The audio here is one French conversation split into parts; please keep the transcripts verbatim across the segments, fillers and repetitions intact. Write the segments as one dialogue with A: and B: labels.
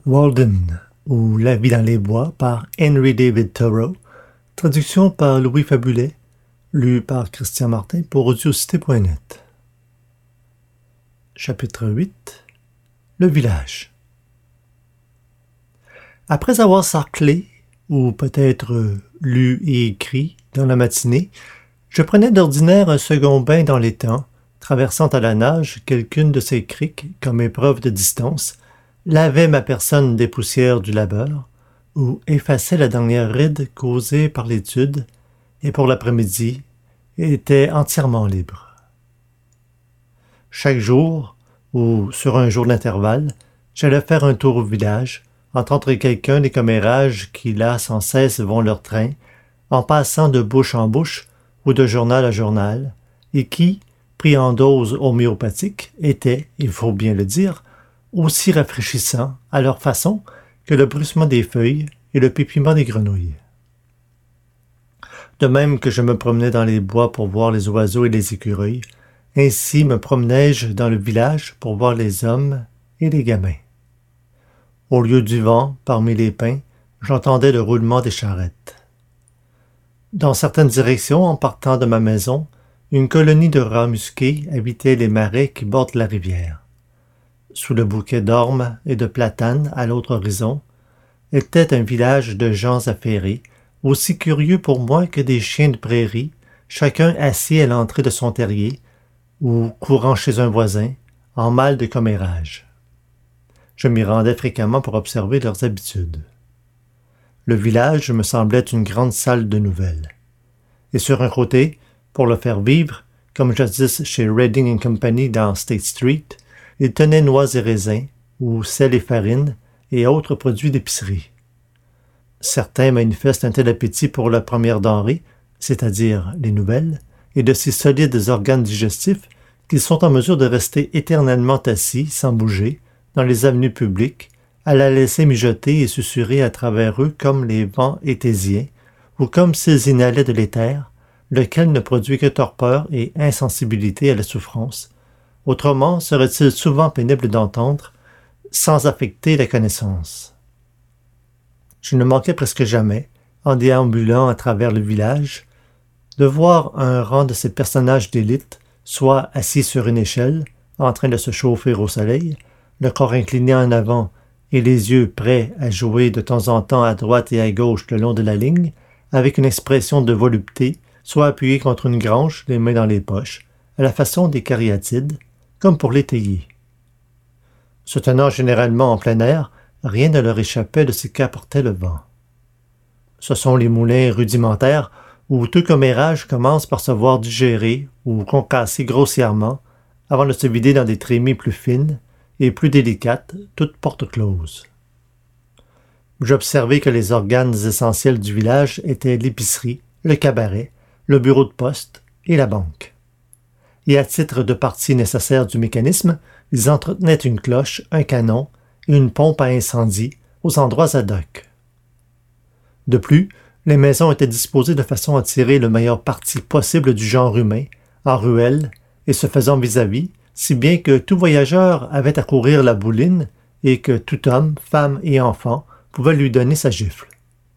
A: Walden, ou La vie dans les bois, par Henry David Thoreau, traduction par Louis Fabulet, lu par Christian Martin pour audiocité point net. Chapitre huit. Le village. Après avoir sarclé, ou peut-être lu et écrit, dans la matinée, je prenais d'ordinaire un second bain dans l'étang, traversant à la nage quelqu'une de ces criques comme épreuve de distance, lavais ma personne des poussières du labeur, ou effaçais la dernière ride causée par l'étude, et pour l'après-midi, était entièrement libre. Chaque jour, ou sur un jour d'intervalle, j'allais faire un tour au village, entendre quelqu'un des commérages qui là sans cesse vont leur train, en passant de bouche en bouche ou de journal à journal, et qui, pris en dose homéopathique, étaient, il faut bien le dire, aussi rafraîchissants à leur façon que le bruissement des feuilles et le pépillement des grenouilles. De même que je me promenais dans les bois pour voir les oiseaux et les écureuils, ainsi me promenais-je dans le village pour voir les hommes et les gamins. Au lieu du vent, parmi les pins, j'entendais le roulement des charrettes. Dans certaines directions, en partant de ma maison, une colonie de rats musqués habitait les marais qui bordent la rivière. Sous le bouquet d'ormes et de platanes à l'autre horizon, était un village de gens affairés, aussi curieux pour moi que des chiens de prairie, chacun assis à l'entrée de son terrier, ou courant chez un voisin, en mal de commérage. Je m'y rendais fréquemment pour observer leurs habitudes. Le village me semblait une grande salle de nouvelles. Et sur un côté, pour le faire vivre, comme jadis chez Reading and Company dans State Street, il tenait noix et raisins, ou sel et farine, et autres produits d'épicerie. Certains manifestent un tel appétit pour la première denrée, c'est-à-dire les nouvelles, et de si solides organes digestifs qu'ils sont en mesure de rester éternellement assis, sans bouger, dans les avenues publiques, à la laisser mijoter et susurrer à travers eux comme les vents étésiens, ou comme s'ils inhalaient de l'éther, lequel ne produit que torpeur et insensibilité à la souffrance. Autrement serait-il souvent pénible d'entendre, sans affecter la connaissance. Je ne manquais presque jamais, en déambulant à travers le village, de voir un rang de ces personnages d'élite, soit assis sur une échelle, en train de se chauffer au soleil, le corps incliné en avant et les yeux prêts à jouer de temps en temps à droite et à gauche le long de la ligne, avec une expression de volupté, soit appuyés contre une grange, les mains dans les poches, à la façon des cariatides, comme pour l'étayer. Se tenant généralement en plein air, rien ne leur échappait de ce qu'apportait le vent. Ce sont les moulins rudimentaires où tout commérage commence par se voir digérer ou concasser grossièrement avant de se vider dans des trémies plus fines et plus délicates, toutes portes closes. J'observai que les organes essentiels du village étaient l'épicerie, le cabaret, le bureau de poste et la banque. Et à titre de partie nécessaire du mécanisme, ils entretenaient une cloche, un canon et une pompe à incendie aux endroits ad hoc. De plus, les maisons étaient disposées de façon à tirer le meilleur parti possible du genre humain, en ruelles et se faisant vis-à-vis, si bien que tout voyageur avait à courir la bouline et que tout homme, femme et enfant pouvait lui donner sa gifle.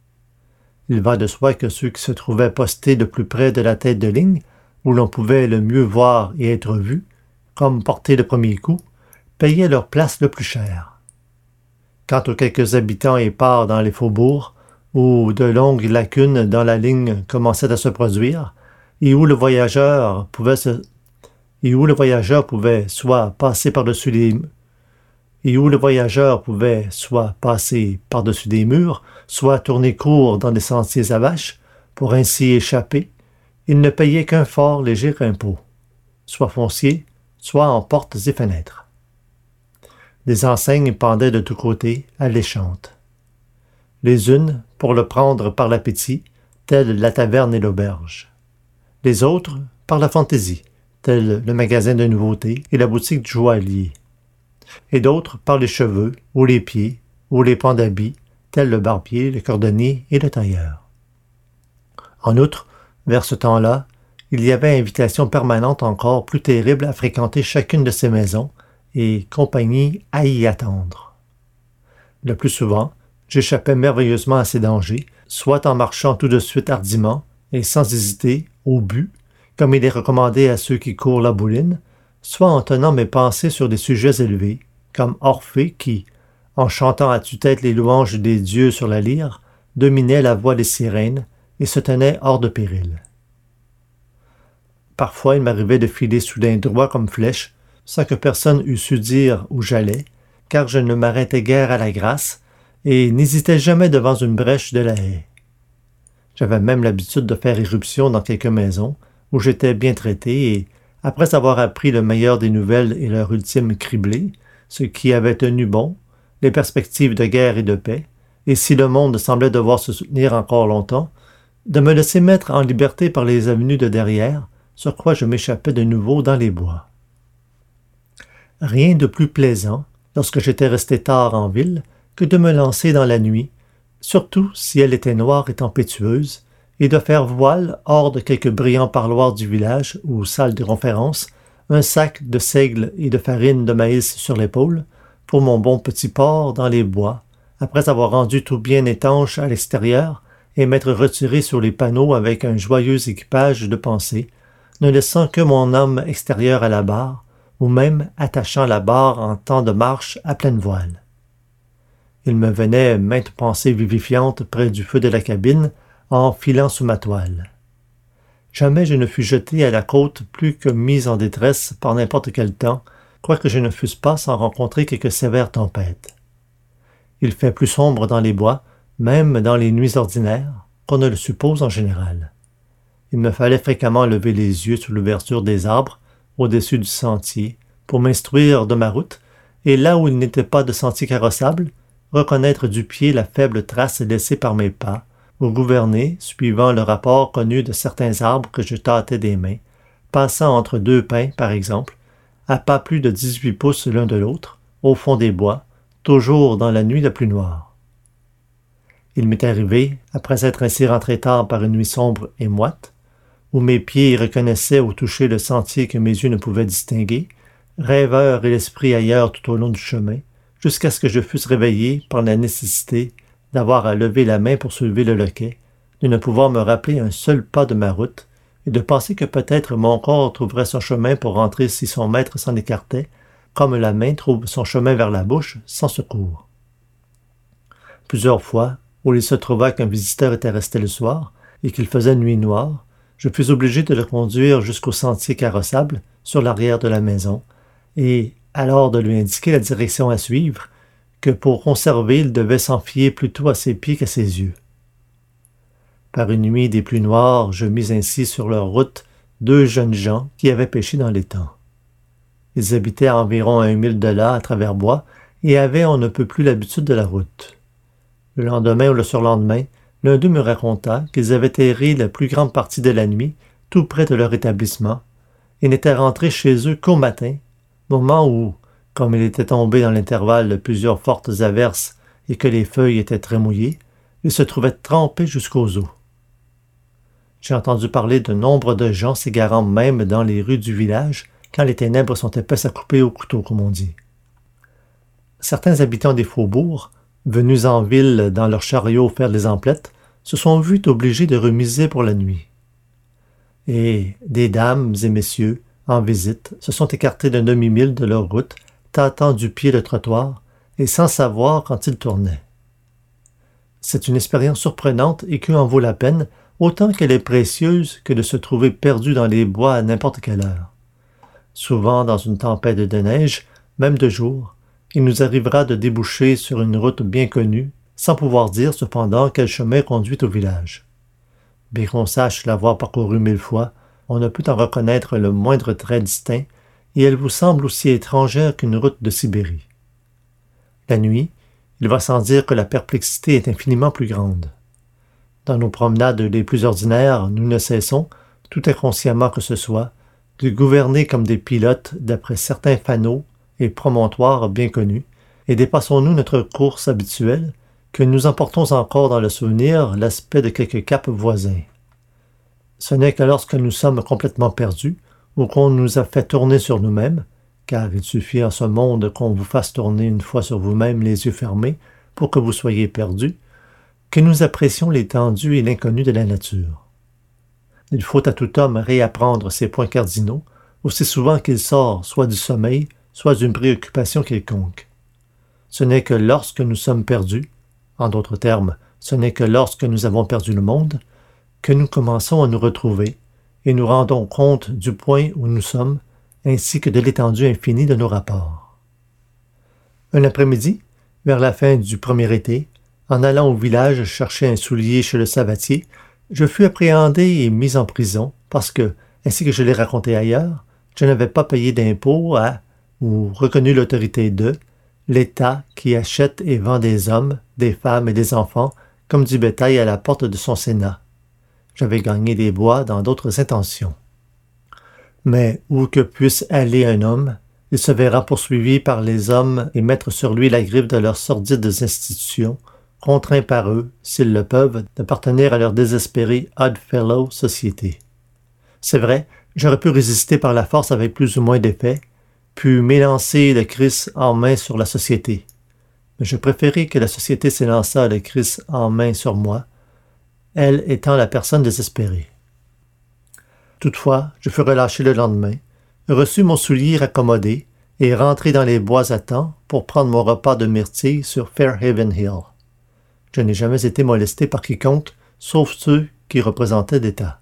A: Il va de soi que ceux qui se trouvaient postés le plus près de la tête de ligne, où l'on pouvait le mieux voir et être vu, comme porter le premier coup, payaient leur place le plus cher. Quant aux quelques habitants épars dans les faubourgs, où de longues lacunes dans la ligne commençaient à se produire, et où le voyageur pouvait se... et où le voyageur pouvait soit passer par-dessus les... et où le voyageur pouvait soit passer par-dessus des murs, soit tourner court dans des sentiers à vaches, pour ainsi échapper, il ne payait qu'un fort léger impôt, soit foncier, soit en portes et fenêtres. Des enseignes pendaient de tous côtés, alléchantes. Les unes, pour le prendre par l'appétit, telles la taverne et l'auberge. Les autres, par la fantaisie, tels le magasin de nouveautés et la boutique du joaillier. Et d'autres par les cheveux, ou les pieds, ou les pans d'habits, tels le barbier, le cordonnier et le tailleur. En outre, vers ce temps-là, il y avait invitation permanente encore plus terrible à fréquenter chacune de ces maisons et compagnie à y attendre. Le plus souvent, j'échappais merveilleusement à ces dangers, soit en marchant tout de suite hardiment et sans hésiter au but, comme il est recommandé à ceux qui courent la bouline, soit en tenant mes pensées sur des sujets élevés, comme Orphée qui, en chantant à tue-tête les louanges des dieux sur la lyre, dominait la voix des sirènes et se tenait hors de péril. Parfois, il m'arrivait de filer soudain droit comme flèche, sans que personne eût su dire où j'allais, car je ne m'arrêtais guère à la grâce et n'hésitais jamais devant une brèche de la haie. J'avais même l'habitude de faire irruption dans quelques maisons, où j'étais bien traité, et, après avoir appris le meilleur des nouvelles et leur ultime criblé, ce qui avait tenu bon, les perspectives de guerre et de paix, et si le monde semblait devoir se soutenir encore longtemps, de me laisser mettre en liberté par les avenues de derrière, sur quoi je m'échappais de nouveau dans les bois. Rien de plus plaisant, lorsque j'étais resté tard en ville, que de me lancer dans la nuit, surtout si elle était noire et tempétueuse, et de faire voile hors de quelques brillants parloirs du village ou salle de conférence, un sac de seigle et de farine de maïs sur l'épaule, pour mon bon petit port dans les bois, après avoir rendu tout bien étanche à l'extérieur et m'être retiré sur les panneaux avec un joyeux équipage de pensée, ne laissant que mon homme extérieur à la barre, ou même attachant la barre en temps de marche à pleine voile. Il me venait maintes pensées vivifiantes près du feu de la cabine, en filant sous ma toile. Jamais je ne fus jeté à la côte plus que mis en détresse par n'importe quel temps, quoique je ne fusse pas sans rencontrer quelques sévères tempêtes. Il fait plus sombre dans les bois, même dans les nuits ordinaires, qu'on ne le suppose en général. Il me fallait fréquemment lever les yeux sous l'ouverture des arbres, au-dessus du sentier, pour m'instruire de ma route, et là où il n'était pas de sentier carrossable, reconnaître du pied la faible trace laissée par mes pas, ou gouverner, suivant le rapport connu de certains arbres que je tâtais des mains, passant entre deux pins, par exemple, à pas plus de dix-huit pouces l'un de l'autre, au fond des bois, toujours dans la nuit la plus noire. Il m'est arrivé, après être ainsi rentré tard par une nuit sombre et moite, où mes pieds reconnaissaient au toucher le sentier que mes yeux ne pouvaient distinguer, rêveur et l'esprit ailleurs tout au long du chemin, jusqu'à ce que je fusse réveillé par la nécessité d'avoir à lever la main pour soulever le loquet, de ne pouvoir me rappeler un seul pas de ma route, et de penser que peut-être mon corps trouverait son chemin pour rentrer si son maître s'en écartait, comme la main trouve son chemin vers la bouche sans secours. Plusieurs fois, où il se trouva qu'un visiteur était resté le soir, et qu'il faisait nuit noire, je fus obligé de le conduire jusqu'au sentier carrossable, sur l'arrière de la maison, et alors de lui indiquer la direction à suivre, que pour conserver il devait s'en fier plutôt à ses pieds qu'à ses yeux. Par une nuit des plus noires, je mis ainsi sur leur route deux jeunes gens qui avaient pêché dans l'étang. Ils habitaient à environ un mille de là, à travers bois, et avaient on ne peut plus l'habitude de la route. Le lendemain ou le surlendemain, l'un d'eux me raconta qu'ils avaient erré la plus grande partie de la nuit, tout près de leur établissement, et n'étaient rentrés chez eux qu'au matin, moment où, comme il était tombé dans l'intervalle de plusieurs fortes averses et que les feuilles étaient très mouillées, ils se trouvaient trempés jusqu'aux os. J'ai entendu parler de nombre de gens s'égarant même dans les rues du village, quand les ténèbres sont épaisses à couper au couteau, comme on dit. Certains habitants des faubourgs, venus en ville dans leurs chariots faire les emplettes, se sont vus obligés de remiser pour la nuit. Et des dames et messieurs, en visite, se sont écartés d'un demi-mille de leur route, tâtant du pied le trottoir, et sans savoir quand ils tournaient. C'est une expérience surprenante et qui en vaut la peine, autant qu'elle est précieuse que de se trouver perdu dans les bois à n'importe quelle heure. Souvent, dans une tempête de neige, même de jour, il nous arrivera de déboucher sur une route bien connue, sans pouvoir dire cependant quel chemin conduit au village. Bien qu'on sache l'avoir parcouru mille fois, on ne peut en reconnaître le moindre trait distinct, et elle vous semble aussi étrangère qu'une route de Sibérie. La nuit, il va sans dire que la perplexité est infiniment plus grande. Dans nos promenades les plus ordinaires, nous ne cessons, tout inconsciemment que ce soit, de gouverner comme des pilotes d'après certains fanaux et promontoires bien connus, et dépassons-nous notre course habituelle, que nous emportons encore dans le souvenir l'aspect de quelques caps voisins. Ce n'est que lorsque nous sommes complètement perdus, ou qu'on nous a fait tourner sur nous-mêmes, car il suffit en ce monde qu'on vous fasse tourner une fois sur vous-même les yeux fermés, pour que vous soyez perdus, que nous apprécions l'étendue et l'inconnu de la nature. Il faut à tout homme réapprendre ses points cardinaux, aussi souvent qu'il sort soit du sommeil, soit d'une préoccupation quelconque. Ce n'est que lorsque nous sommes perdus, en d'autres termes, ce n'est que lorsque nous avons perdu le monde, que nous commençons à nous retrouver et nous rendons compte du point où nous sommes, ainsi que de l'étendue infinie de nos rapports. Un après-midi, vers la fin du premier été, en allant au village chercher un soulier chez le savatier, je fus appréhendé et mis en prison parce que, ainsi que je l'ai raconté ailleurs, je n'avais pas payé d'impôt à, ou reconnu l'autorité de, l'État qui achète et vend des hommes, des femmes et des enfants comme du bétail à la porte de son Sénat. J'avais gagné des bois dans d'autres intentions. Mais où que puisse aller un homme, il se verra poursuivi par les hommes et mettre sur lui la griffe de leurs sordides institutions, contraints par eux, s'ils le peuvent, d'appartenir à leur désespérée Odd-Fellow Société. C'est vrai, j'aurais pu résister par la force avec plus ou moins d'effet, puis m'élancer le Christ en main sur la société. Mais je préférais que la société s'élançât le Christ en main sur moi, elle étant la personne désespérée. Toutefois, je fus relâché le lendemain, reçus mon soulier raccommodé et rentré dans les bois à temps pour prendre mon repas de myrtille sur Fairhaven Hill. Je n'ai jamais été molesté par quiconque, sauf ceux qui représentaient d'État.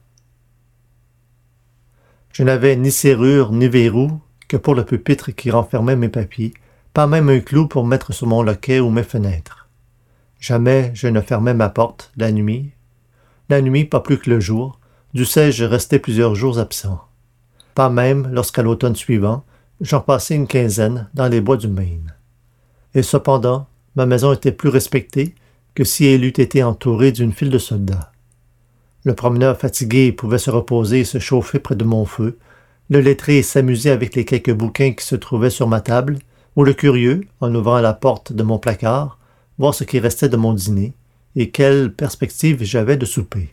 A: Je n'avais ni serrure ni verrou que pour le pupitre qui renfermait mes papiers, pas même un clou pour mettre sur mon loquet ou mes fenêtres. Jamais je ne fermais ma porte la nuit. La nuit, pas plus que le jour, dussé-je rester plusieurs jours absent. Pas même lorsqu'à l'automne suivant, j'en passai une quinzaine dans les bois du Maine. Et cependant, ma maison était plus respectée que si elle eût été entourée d'une file de soldats. Le promeneur fatigué pouvait se reposer et se chauffer près de mon feu, le lettré s'amusait avec les quelques bouquins qui se trouvaient sur ma table, ou le curieux, en ouvrant la porte de mon placard, voir ce qui restait de mon dîner, et quelle perspective j'avais de souper.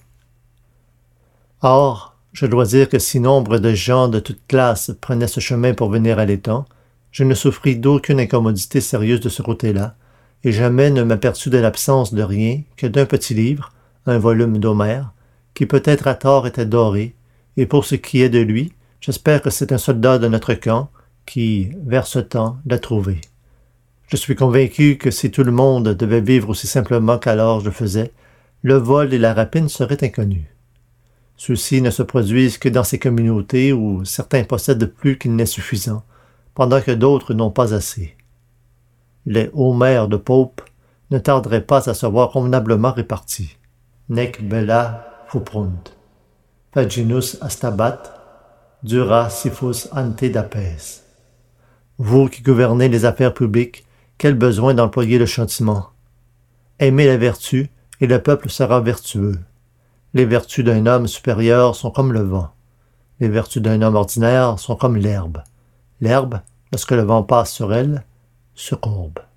A: Or, je dois dire que si nombre de gens de toute classe prenaient ce chemin pour venir à l'étang, je ne souffris d'aucune incommodité sérieuse de ce côté-là, et jamais ne m'aperçus de l'absence de rien que d'un petit livre, un volume d'Homère, qui peut-être à tort était doré, et pour ce qui est de lui, j'espère que c'est un soldat de notre camp qui, vers ce temps, l'a trouvé. Je suis convaincu que si tout le monde devait vivre aussi simplement qu'alors je faisais, le vol et la rapine seraient inconnus. Ceux-ci ne se produisent que dans ces communautés où certains possèdent plus qu'il n'est suffisant, pendant que d'autres n'ont pas assez. Les Homères de Pope ne tarderaient pas à se voir convenablement répartis. Nec bella fupunt, paginus astabat, dura siffus ante dapes. Vous qui gouvernez les affaires publiques, quel besoin d'employer le châtiment. Aimez la vertu, et le peuple sera vertueux. Les vertus d'un homme supérieur sont comme le vent. Les vertus d'un homme ordinaire sont comme l'herbe. L'herbe, lorsque le vent passe sur elle, se courbe.